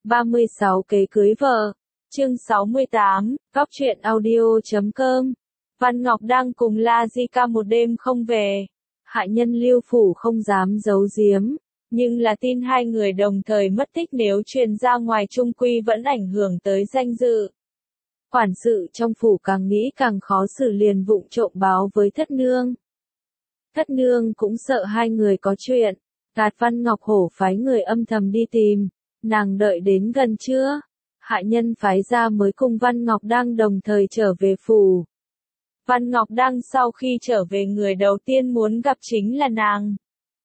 36 kế cưới vợ. Chương 68, Góc truyện audio.com. Văn Ngọc đang cùng La Di Ca một đêm không về. Hạ nhân Lưu Phủ không dám giấu giếm, nhưng là tin hai người đồng thời mất tích nếu truyền ra ngoài chung quy vẫn ảnh hưởng tới danh dự. Quản sự trong phủ càng nghĩ càng khó xử, liền vụng trộm báo với Thất Nương. Thất Nương cũng sợ hai người có chuyện, gạt Văn Ngọc Hổ phái người âm thầm đi tìm. Nàng đợi đến gần trưa, hạ nhân phái ra mới cùng Văn Ngọc đang đồng thời trở về phủ. Văn Ngọc đang sau khi trở về người đầu tiên muốn gặp chính là nàng.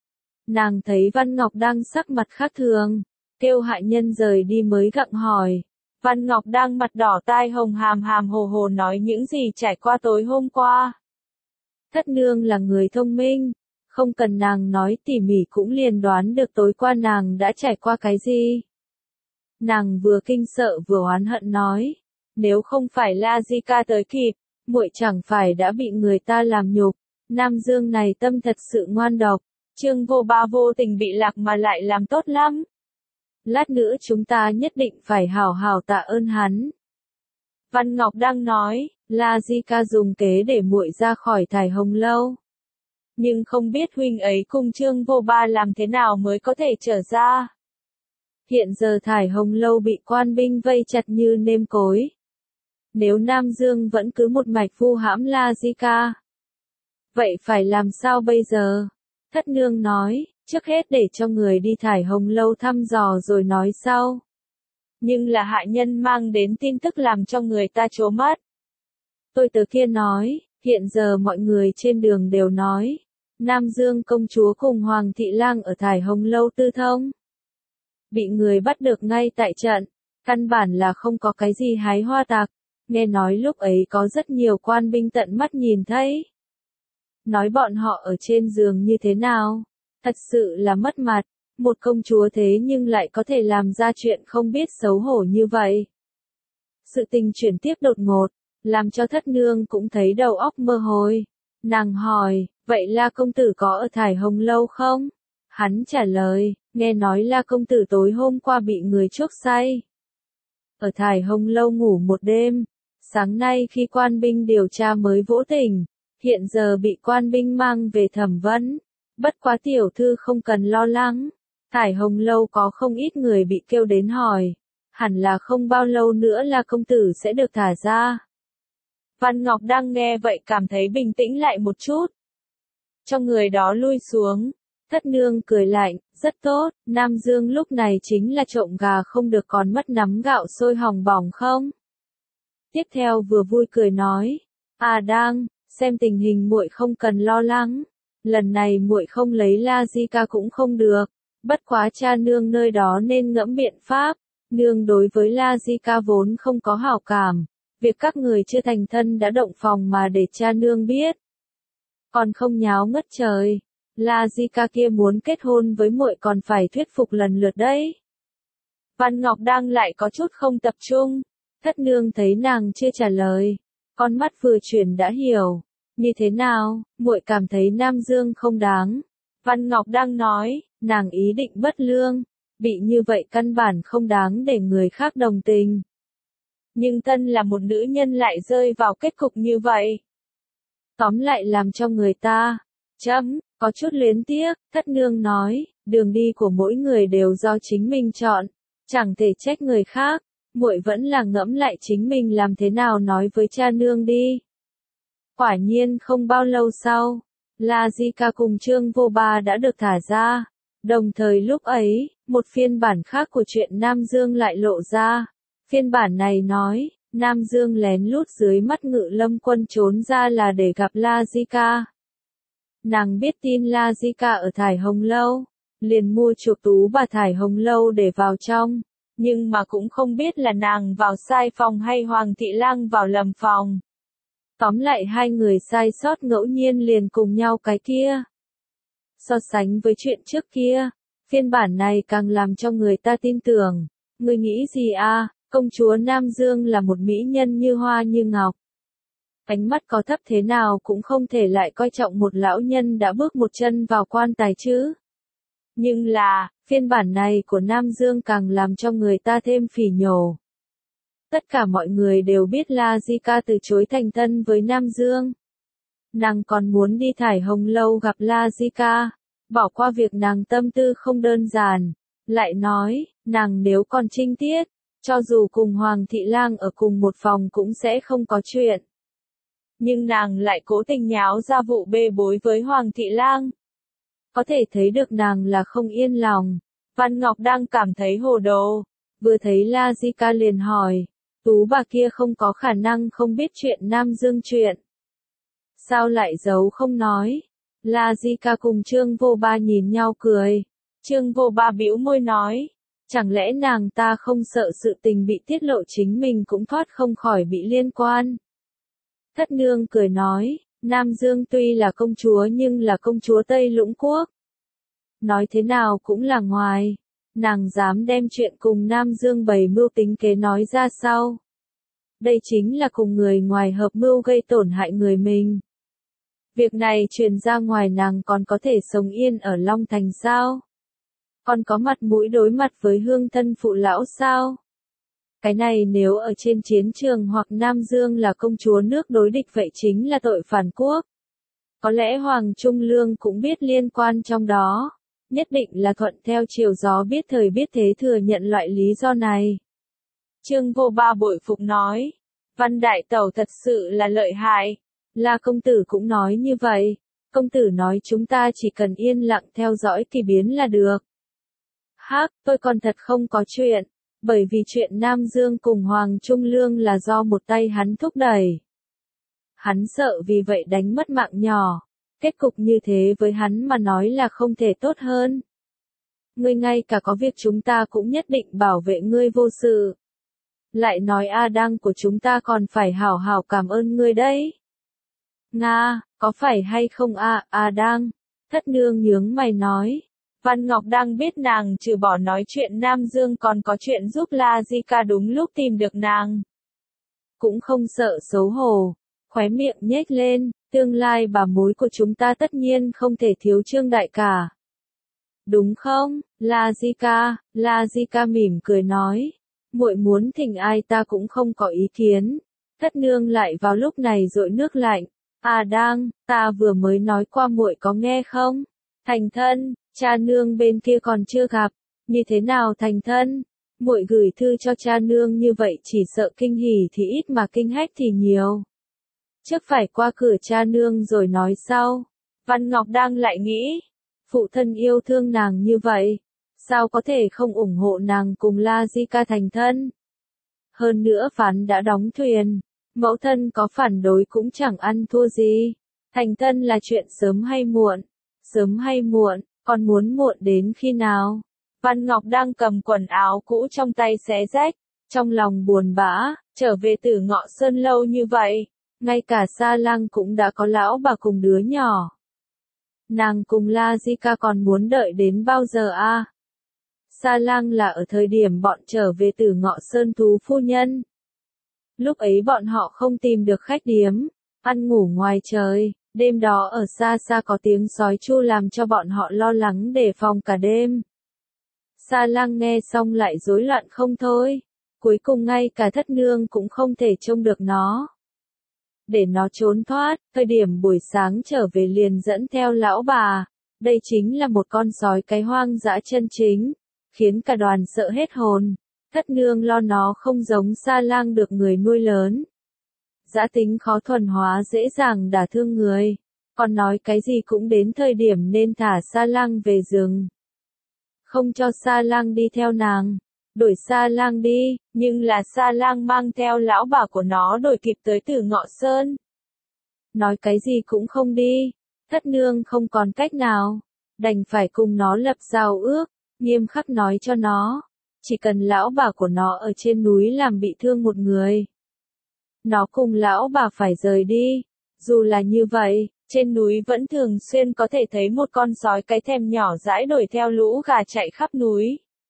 Nàng thấy Văn Ngọc đang sắc mặt khác thường, kêu hạ nhân rời đi mới gặng hỏi. Văn Ngọc đang mặt đỏ tai hồng hàm hàm hồ hồ nói những gì trải qua tối hôm qua. Thất Nương là người thông minh, không cần nàng nói tỉ mỉ cũng liền đoán được tối qua nàng đã trải qua cái gì. Nàng vừa kinh sợ vừa oán hận nói, nếu không phải La Di Ca tới kịp, muội chẳng phải đã bị người ta làm nhục. Nam Dương này tâm thật sự ngoan độc, Trương Vô Ba vô tình bị lạc mà lại làm tốt lắm. Lát nữa chúng ta nhất định phải hảo hảo tạ ơn hắn. Văn Ngọc đang nói, La Di Ca dùng kế để muội ra khỏi Thải Hồng Lâu. Nhưng không biết huynh ấy cùng Trương Vô Ba làm thế nào mới có thể trở ra. Hiện giờ Thải Hồng Lâu bị quan binh vây chặt như nêm cối. Nếu Nam Dương vẫn cứ một mạch vu hãm La Di Ca, vậy phải làm sao bây giờ? Thất Nương nói, trước hết để cho người đi Thải Hồng Lâu thăm dò rồi nói sau. Nhưng là hạ nhân mang đến tin tức làm cho người ta trố mắt. Tôi tớ kia nói, hiện giờ mọi người trên đường đều nói, Nam Dương công chúa cùng Hoàng thị lang ở Thải Hồng Lâu tư thông. Bị người bắt được ngay tại trận, căn bản là không có cái gì hái hoa tạc, nghe nói lúc ấy có rất nhiều quan binh tận mắt nhìn thấy. Nói bọn họ ở trên giường như thế nào, thật sự là mất mặt, một công chúa thế nhưng lại có thể làm ra chuyện không biết xấu hổ như vậy. Sự tình chuyển tiếp đột ngột, làm cho Thất Nương cũng thấy đầu óc mơ hồi. Nàng hỏi, vậy La công tử có ở Thải Hồng Lâu không? Hắn trả lời, nghe nói La công tử tối hôm qua bị người chuốc say. Ở Thải Hồng Lâu ngủ một đêm, sáng nay khi quan binh điều tra mới vỗ tình, hiện giờ bị quan binh mang về thẩm vấn. Bất quá tiểu thư không cần lo lắng, Thải Hồng Lâu có không ít người bị kêu đến hỏi, hẳn là không bao lâu nữa là công tử sẽ được thả ra. Văn Ngọc đang nghe vậy cảm thấy bình tĩnh lại một chút. Cho người đó lui xuống, Thất Nương cười lạnh, rất tốt, Nam Dương lúc này chính là trộm gà không được còn mất nắm gạo sôi hỏng bỏng không? Tiếp theo vừa vui cười nói, đang, xem tình hình muội không cần lo lắng, lần này muội không lấy La Di Ca cũng không được, bất quá cha nương nơi đó nên ngẫm biện pháp, nương đối với La Di Ca vốn không có hảo cảm, việc các người chưa thành thân đã động phòng mà để cha nương biết. Còn không nháo ngất trời, La Di Ca kia muốn kết hôn với muội còn phải thuyết phục lần lượt đấy. Văn Ngọc đang lại có chút không tập trung, Thất Nương thấy nàng chưa trả lời, con mắt vừa chuyển đã hiểu. Như thế nào, muội cảm thấy Nam Dương không đáng. Văn Ngọc đang nói, nàng ý định bất lương, bị như vậy căn bản không đáng để người khác đồng tình. Nhưng thân là một nữ nhân lại rơi vào kết cục như vậy. Tóm lại làm cho người ta, có chút luyến tiếc. Thất Nương nói, đường đi của mỗi người đều do chính mình chọn, chẳng thể trách người khác, muội vẫn là ngẫm lại chính mình làm thế nào nói với cha nương đi. Quả nhiên không bao lâu sau, La Di Ca cùng Trương Vô Ba đã được thả ra. Đồng thời lúc ấy, một phiên bản khác của chuyện Nam Dương lại lộ ra. Phiên bản này nói, Nam Dương lén lút dưới mắt Ngự Lâm Quân trốn ra là để gặp La Di Ca. Nàng biết tin La Di Ca ở Thải Hồng Lâu, liền mua chuộc tú bà Thải Hồng Lâu để vào trong, nhưng mà cũng không biết là nàng vào sai phòng hay Hoàng thị lang vào lầm phòng. Tóm lại hai người sai sót ngẫu nhiên liền cùng nhau cái kia. So sánh với chuyện trước kia, phiên bản này càng làm cho người ta tin tưởng. Ngươi nghĩ gì à, công chúa Nam Dương là một mỹ nhân như hoa như ngọc. Ánh mắt có thấp thế nào cũng không thể lại coi trọng một lão nhân đã bước một chân vào quan tài chứ. Nhưng là, phiên bản này của Nam Dương càng làm cho người ta thêm phỉ nhổ. Tất cả mọi người đều biết La Di-ca từ chối thành thân với Nam Dương. Nàng còn muốn đi Thải Hồng Lâu gặp La Di-ca, bỏ qua việc nàng tâm tư không đơn giản. Lại nói, nàng nếu còn trinh tiết, cho dù cùng Hoàng thị lang ở cùng một phòng cũng sẽ không có chuyện. Nhưng nàng lại cố tình nháo ra vụ bê bối với Hoàng thị lang. Có thể thấy được nàng là không yên lòng. Văn Ngọc đang cảm thấy hồ đồ. Vừa thấy La Di-ca liền hỏi, tú bà kia không có khả năng không biết chuyện Nam Dương chuyện. Sao lại giấu không nói? La Di-ca cùng Trương Vô Ba nhìn nhau cười. Trương Vô Ba bĩu môi nói, chẳng lẽ nàng ta không sợ sự tình bị tiết lộ chính mình cũng thoát không khỏi bị liên quan. Thất nương cười nói, Nam Dương tuy là công chúa nhưng là công chúa Tây Lũng Quốc. Nói thế nào cũng là ngoài. Nàng dám đem chuyện cùng Nam Dương bày mưu tính kế nói ra sau. Đây chính là cùng người ngoài hợp mưu gây tổn hại người mình. Việc này truyền ra ngoài nàng còn có thể sống yên ở Long Thành sao? Còn có mặt mũi đối mặt với hương thân phụ lão sao? Cái này nếu ở trên chiến trường hoặc Nam Dương là công chúa nước đối địch vậy chính là tội phản quốc. Có lẽ Hoàng Trung Lương cũng biết liên quan trong đó. Nhất định là thuận theo chiều gió biết thời biết thế thừa nhận loại lý do này. Trương Vô Ba bội phục nói. Văn đại tẩu thật sự là lợi hại. La công tử cũng nói như vậy. Công tử nói chúng ta chỉ cần yên lặng theo dõi kỳ biến là được. Hắc, tôi còn thật không có chuyện. Bởi vì chuyện Nam Dương cùng Hoàng Trung Lương là do một tay hắn thúc đẩy. Hắn sợ vì vậy đánh mất mạng nhỏ. Kết cục như thế với hắn mà nói là không thể tốt hơn. Ngươi ngay cả có việc chúng ta cũng nhất định bảo vệ ngươi vô sự. Lại nói A Đăng của chúng ta còn phải hảo hảo cảm ơn ngươi đấy. Nga, có phải hay không A Đăng? Thất nương nhướng mày nói. Văn Ngọc đang biết nàng trừ bỏ nói chuyện Nam Dương còn có chuyện giúp La Di-ca đúng lúc tìm được nàng. Cũng không sợ xấu hổ, khóe miệng nhếch lên, tương lai bà mối của chúng ta tất nhiên không thể thiếu Trương đại ca. Đúng không, La Di-ca mỉm cười nói, muội muốn thỉnh ai ta cũng không có ý kiến. Thất nương lại vào lúc này dội nước lạnh, Đăng, ta vừa mới nói qua muội có nghe không? Thành thân, cha nương bên kia còn chưa gặp, như thế nào thành thân? Muội gửi thư cho cha nương như vậy chỉ sợ kinh hỉ thì ít mà kinh hách thì nhiều. Trước phải qua cửa cha nương rồi nói sau. Văn Ngọc đang lại nghĩ, phụ thân yêu thương nàng như vậy, sao có thể không ủng hộ nàng cùng La Di-ca thành thân? Hơn nữa phán đã đóng thuyền, mẫu thân có phản đối cũng chẳng ăn thua gì. Thành thân là chuyện sớm hay muộn? Sớm hay muộn, còn muốn muộn đến khi nào? Văn Ngọc đang cầm quần áo cũ trong tay xé rách, trong lòng buồn bã, trở về Tử Ngọ Sơn lâu như vậy. Ngay cả Sa Lang cũng đã có lão bà cùng đứa nhỏ. Nàng cùng La Di-ca còn muốn đợi đến bao giờ a? Sa Lang là ở thời điểm bọn trở về Tử Ngọ Sơn thú phu nhân. Lúc ấy bọn họ không tìm được khách điếm, ăn ngủ ngoài trời, đêm đó ở xa xa có tiếng sói chu làm cho bọn họ lo lắng đề phòng cả đêm. Sa Lang nghe xong lại rối loạn không thôi, cuối cùng ngay cả thất nương cũng không thể trông được nó. Để nó trốn thoát, thời điểm buổi sáng trở về liền dẫn theo lão bà, đây chính là một con sói cái hoang dã chân chính, khiến cả đoàn sợ hết hồn. Thất nương lo nó không giống Sa Lang được người nuôi lớn. Dã tính khó thuần hóa dễ dàng đả thương người, còn nói cái gì cũng đến thời điểm nên thả Sa Lang về rừng. Không cho Sa Lang đi theo nàng, đuổi Sa Lang đi, nhưng là Sa Lang mang theo lão bà của nó đuổi kịp tới Tử Ngọ Sơn. Nói cái gì cũng không đi, thất nương không còn cách nào, đành phải cùng nó lập giao ước, nghiêm khắc nói cho nó, chỉ cần lão bà của nó ở trên núi làm bị thương một người, nó cùng lão bà phải rời đi. Dù là như vậy, trên núi vẫn thường xuyên có thể thấy một con sói cái thèm nhỏ dãi đuổi theo lũ gà chạy khắp núi.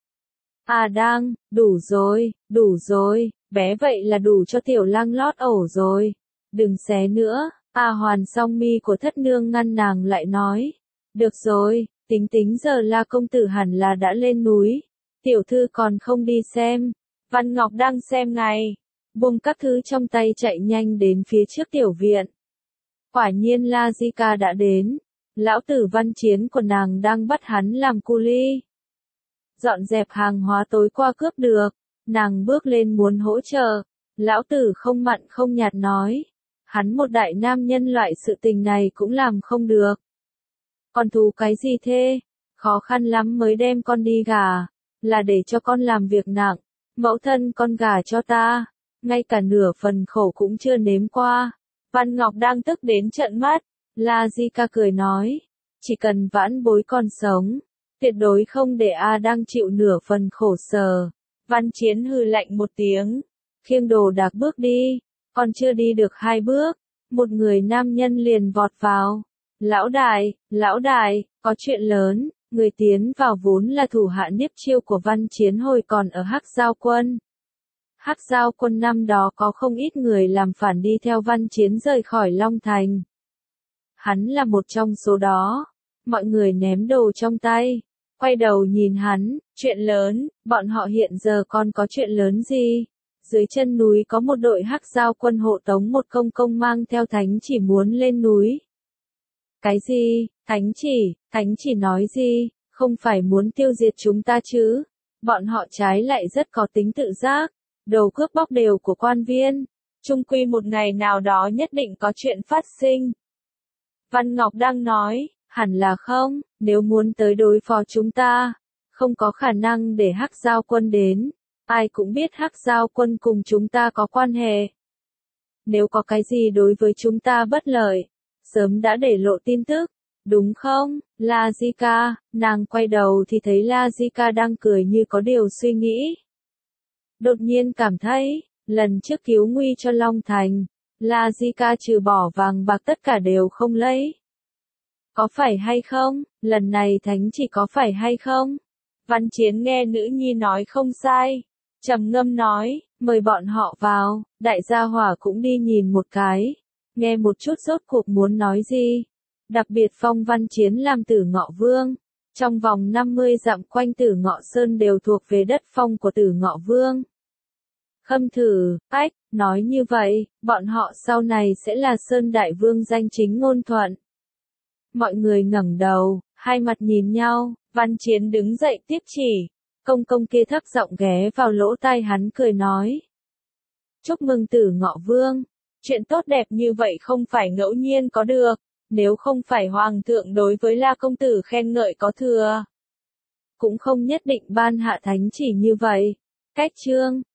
Đăng, đủ rồi, bé vậy là đủ cho Tiểu Lang lót ổ rồi. Đừng xé nữa. Hoàn song mi của thất nương ngăn nàng lại nói. Được rồi, tính giờ La công tử hẳn là đã lên núi. Tiểu thư còn không đi xem. Văn Ngọc đang xem ngay. Buông các thứ trong tay chạy nhanh đến phía trước tiểu viện. Quả nhiên La Di Ca đã đến. Lão tử Văn Chiến của nàng đang bắt hắn làm cu li. Dọn dẹp hàng hóa tối qua cướp được. Nàng bước lên muốn hỗ trợ. Lão tử không mặn không nhạt nói. Hắn một đại nam nhân loại sự tình này cũng làm không được. Con thú cái gì thế? Khó khăn lắm mới đem con đi gả. Là để cho con làm việc nặng. Mẫu thân con gả cho ta. Ngay cả nửa phần khổ cũng chưa nếm qua. Văn Ngọc đang tức đến trợn mắt. La Di Ca cười nói. Chỉ cần vãn bối còn sống. Tuyệt đối không để A đang chịu nửa phần khổ sở. Văn Chiến hừ lạnh một tiếng. Khiêng đồ đạc bước đi. Còn chưa đi được 2 bước. Một người nam nhân liền vọt vào. Lão đại, có chuyện lớn. Người tiến vào vốn là thủ hạ Niếp Chiêu của Văn Chiến hồi còn ở Hắc Giao Quân. Hắc Giao Quân năm đó có không ít người làm phản đi theo Văn Chiến rời khỏi Long Thành. Hắn là một trong số đó. Mọi người ném đồ trong tay. Quay đầu nhìn hắn, chuyện lớn, bọn họ hiện giờ còn có chuyện lớn gì? Dưới chân núi có một đội Hắc Giao Quân hộ tống một công công mang theo thánh chỉ muốn lên núi. Cái gì? Thánh chỉ nói gì? Không phải muốn tiêu diệt chúng ta chứ? Bọn họ trái lại rất có tính tự giác. Đầu cướp bóc đều của quan viên. Chung quy một ngày nào đó nhất định có chuyện phát sinh. Văn Ngọc đang nói, hẳn là không, nếu muốn tới đối phó chúng ta, không có khả năng để Hắc Giao Quân đến. Ai cũng biết Hắc Giao Quân cùng chúng ta có quan hệ. Nếu có cái gì đối với chúng ta bất lợi, sớm đã để lộ tin tức, đúng không? La Di Ca, nàng quay đầu thì thấy La Di Ca đang cười như có điều suy nghĩ. Đột nhiên cảm thấy, lần trước cứu nguy cho Long Thành, La Di Ca trừ bỏ vàng bạc tất cả đều không lấy. Có phải hay không? Lần này thánh chỉ có phải hay không? Văn Chiến nghe nữ nhi nói không sai. Trầm ngâm nói, mời bọn họ vào, đại gia hỏa cũng đi nhìn một cái. Nghe một chút rốt cuộc muốn nói gì. Đặc biệt phong Văn Chiến làm Tử Ngọ Vương. Trong vòng 50 dặm quanh Tử Ngọ Sơn đều thuộc về đất phong của Tử Ngọ Vương. Khâm Thử, nói như vậy, bọn họ sau này sẽ là Sơn Đại Vương danh chính ngôn thuận. Mọi người ngẩng đầu, hai mặt nhìn nhau, Văn Chiến đứng dậy tiếp chỉ. Công công kia thấp giọng ghé vào lỗ tai hắn cười nói. Chúc mừng Tử Ngọ Vương, chuyện tốt đẹp như vậy không phải ngẫu nhiên có được, nếu không phải Hoàng thượng đối với La công tử khen ngợi có thừa. Cũng không nhất định ban hạ thánh chỉ như vậy. Cách chương